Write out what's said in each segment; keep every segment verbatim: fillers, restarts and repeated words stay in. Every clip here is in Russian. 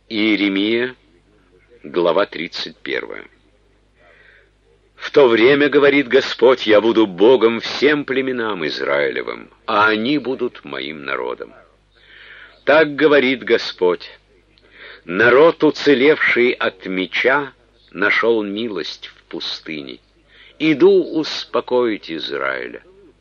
Иеремия, глава тридцать первая. «В то время, говорит Господь, я буду Богом всем племенам Израилевым, а они будут моим народом. Так говорит Господь, народ, уцелевший от меча, нашел милость в пустыне. Иду успокоить Израиля.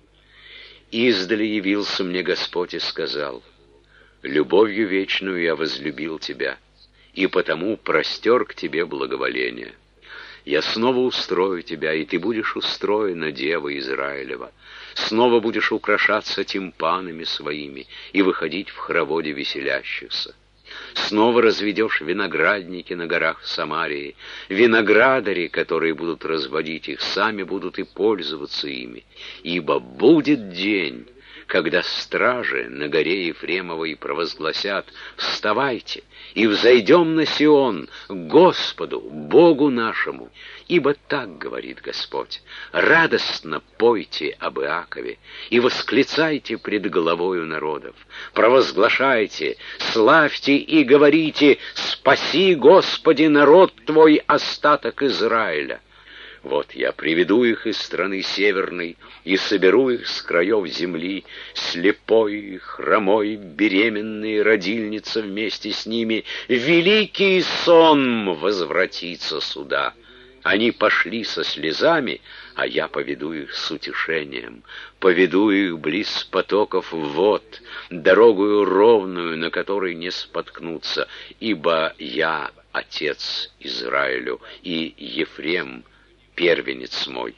Издали явился мне Господь и сказал: любовью вечную я возлюбил тебя, и потому простер к тебе благоволение. Я снова устрою тебя, и ты будешь устроена, дева Израилева. Снова будешь украшаться тимпанами своими и выходить в хороводе веселящихся. Снова разведешь виноградники на горах Самарии. Виноградари, которые будут разводить их, сами будут и пользоваться ими. Ибо будет день, когда стражи на горе Ефремовой провозгласят: «Вставайте и взойдем на Сион, к Господу, Богу нашему». Ибо так говорит Господь: радостно пойте об Иакове и восклицайте пред головою народов, провозглашайте, славьте и говорите: «Спаси, Господи, народ Твой, остаток Израиля». Вот я приведу их из страны северной и соберу их с краев земли, слепой, хромой, беременный, родильница вместе с ними. Великий сон возвратится сюда. Они пошли со слезами, а я поведу их с утешением, поведу их близ потоков вод, дорогою ровную, на которой не споткнутся, ибо я отец Израилю, и Ефрем первенец мой.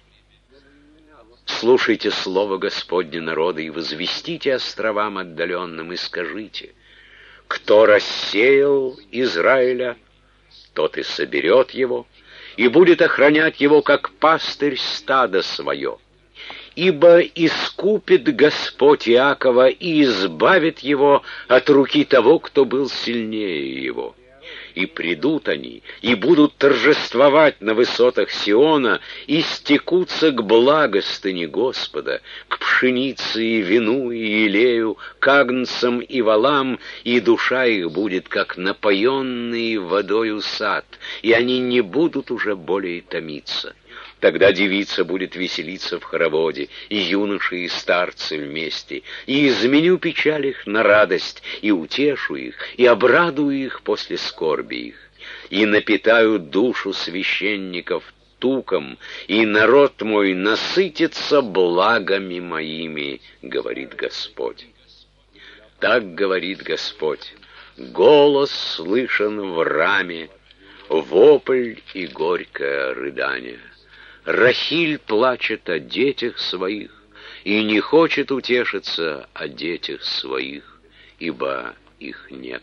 Слушайте слово Господне, народы, и возвестите островам отдаленным, и скажите: кто рассеял Израиля, тот и соберет его, и будет охранять его, как пастырь стада свое. Ибо искупит Господь Иакова и избавит его от руки того, кто был сильнее его. И придут они, и будут торжествовать на высотах Сиона, и стекутся к благостыне Господа, к пшенице и вину и елею, к агнцам и волам, и душа их будет, как напоенный водою сад, и они не будут уже более томиться. Тогда девица будет веселиться в хороводе, и юноши, и старцы вместе, и изменю печаль их на радость, и утешу их, и обрадую их после скорби их, и напитаю душу священников туком, и народ мой насытится благами моими, говорит Господь. Так говорит Господь: голос слышен в раме, вопль и горькое рыдание. Рахиль плачет о детях своих и не хочет утешиться о детях своих, ибо их нет.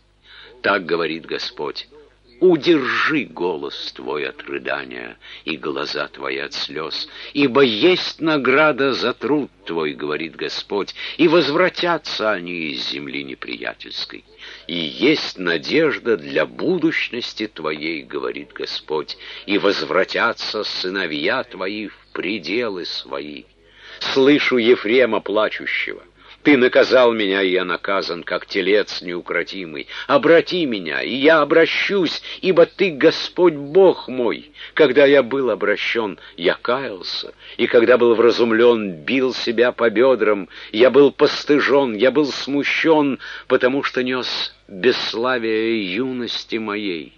Так говорит Господь: удержи голос твой от рыдания и глаза твои от слез, ибо есть награда за труд твой, говорит Господь, и возвратятся они из земли неприятельской. И есть надежда для будущности твоей, говорит Господь, и возвратятся сыновья твои в пределы свои. Слышу Ефрема плачущего: ты наказал меня, и я наказан, как телец неукротимый. Обрати меня, и я обращусь, ибо ты, Господь Бог мой. Когда я был обращен, я каялся, и когда был вразумлен, бил себя по бедрам. Я был постыжен, я был смущен, потому что нес бесславие юности моей.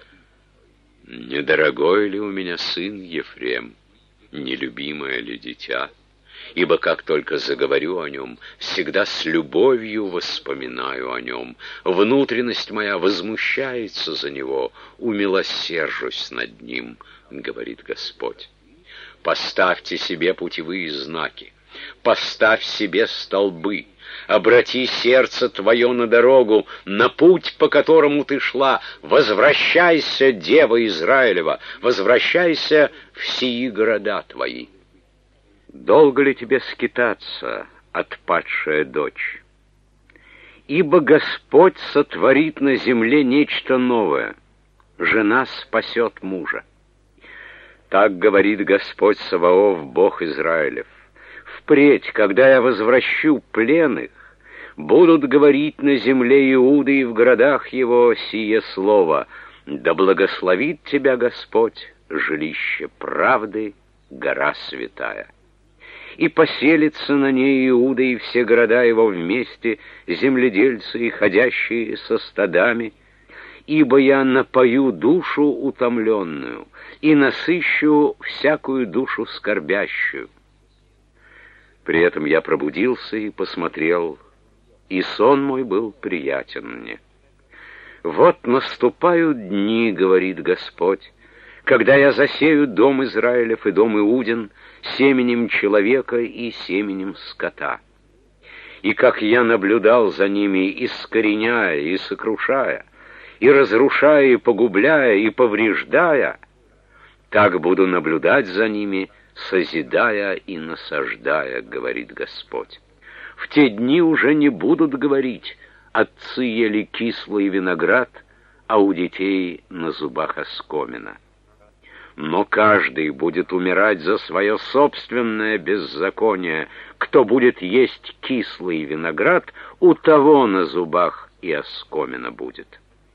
Недорогой ли у меня сын Ефрем, нелюбимое ли дитя? Ибо как только заговорю о нем, всегда с любовью воспоминаю о нем. Внутренность моя возмущается за него, умилосержусь над ним, говорит Господь. Поставьте себе путевые знаки, поставь себе столбы, обрати сердце твое на дорогу, на путь, по которому ты шла. Возвращайся, дева Израилева, возвращайся в сии города твои. Долго ли тебе скитаться, отпадшая дочь? Ибо Господь сотворит на земле нечто новое. Жена спасет мужа. Так говорит Господь Саваоф, Бог Израилев: впредь, когда я возвращу пленных, Будут говорить на земле Иуды и в городах его сие слово: да благословит тебя Господь, жилище правды, гора святая. И поселится на ней Иуда и все города его вместе, земледельцы и ходящие со стадами, ибо я напою душу утомленную и насыщу всякую душу скорбящую. При этом я пробудился и посмотрел, и сон мой был приятен мне. Вот наступают дни, говорит Господь, когда я засею дом Израилев и дом Иудин семенем человека и семенем скота. И как я наблюдал за ними, искореняя и сокрушая, и разрушая, и погубляя, и повреждая, так буду наблюдать за ними, созидая и насаждая, говорит Господь. В те дни уже не будут говорить: отцы ели кислый виноград, а у детей на зубах оскомина. Но каждый будет умирать за свое собственное беззаконие. Кто будет есть кислый виноград, у того на зубах и оскомина будет.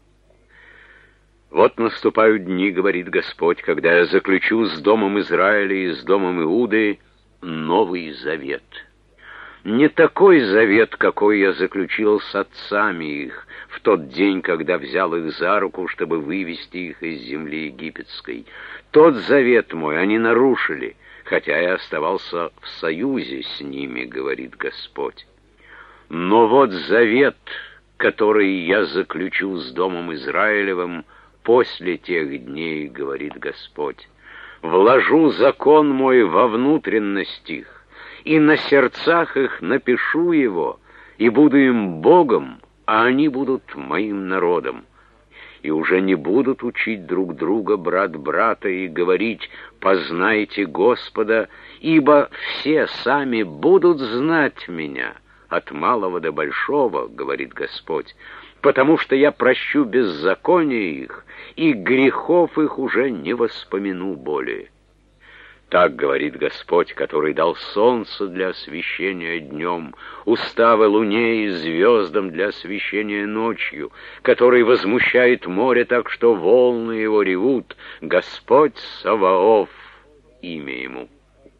Вот наступают дни, говорит Господь, когда я заключу с домом Израиля и с домом Иуды новый завет. Не такой завет, какой я заключил с отцами их в тот день, когда взял их за руку, чтобы вывести их из земли египетской. Тот завет мой они нарушили, хотя я оставался в союзе с ними, говорит Господь. Но вот завет, который я заключу с домом Израилевым после тех дней, говорит Господь, вложу закон мой во внутренность их, и на сердцах их напишу его, и буду им Богом, а они будут моим народом. И уже не будут учить друг друга брат брата и говорить: познайте Господа, ибо все сами будут знать меня, от малого до большого, говорит Господь, потому что я прощу беззаконие их, и грехов их уже не воспомяну более. Так говорит Господь, который дал солнце для освещения днем, уставы луне и звездам для освещения ночью, который возмущает море так, что волны его ревут, Господь Саваоф, имя ему.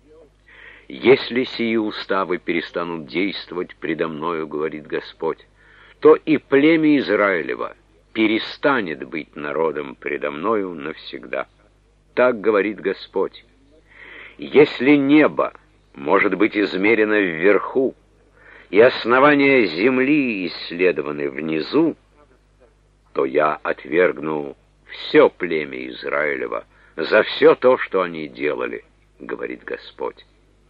Если сии уставы перестанут действовать предо мною, говорит Господь, то и племя Израилева перестанет быть народом предо мною навсегда. Так говорит Господь. Если небо может быть измерено вверху, и основания земли исследованы внизу, то я отвергну все племя Израилева за все то, что они делали, говорит Господь.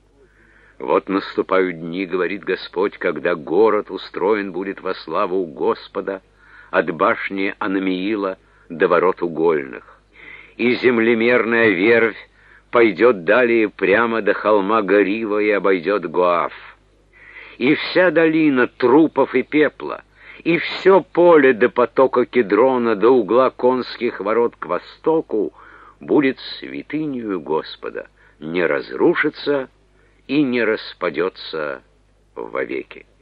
Вот наступают дни, говорит Господь, когда город устроен будет во славу Господа от башни Анамиила до ворот угольных, и землемерная вервь пойдет далее прямо до холма Горива и обойдет Гоав. И вся долина трупов и пепла, и все поле до потока Кедрона, до угла конских ворот к востоку будет святынею Господа, не разрушится и не распадется вовеки.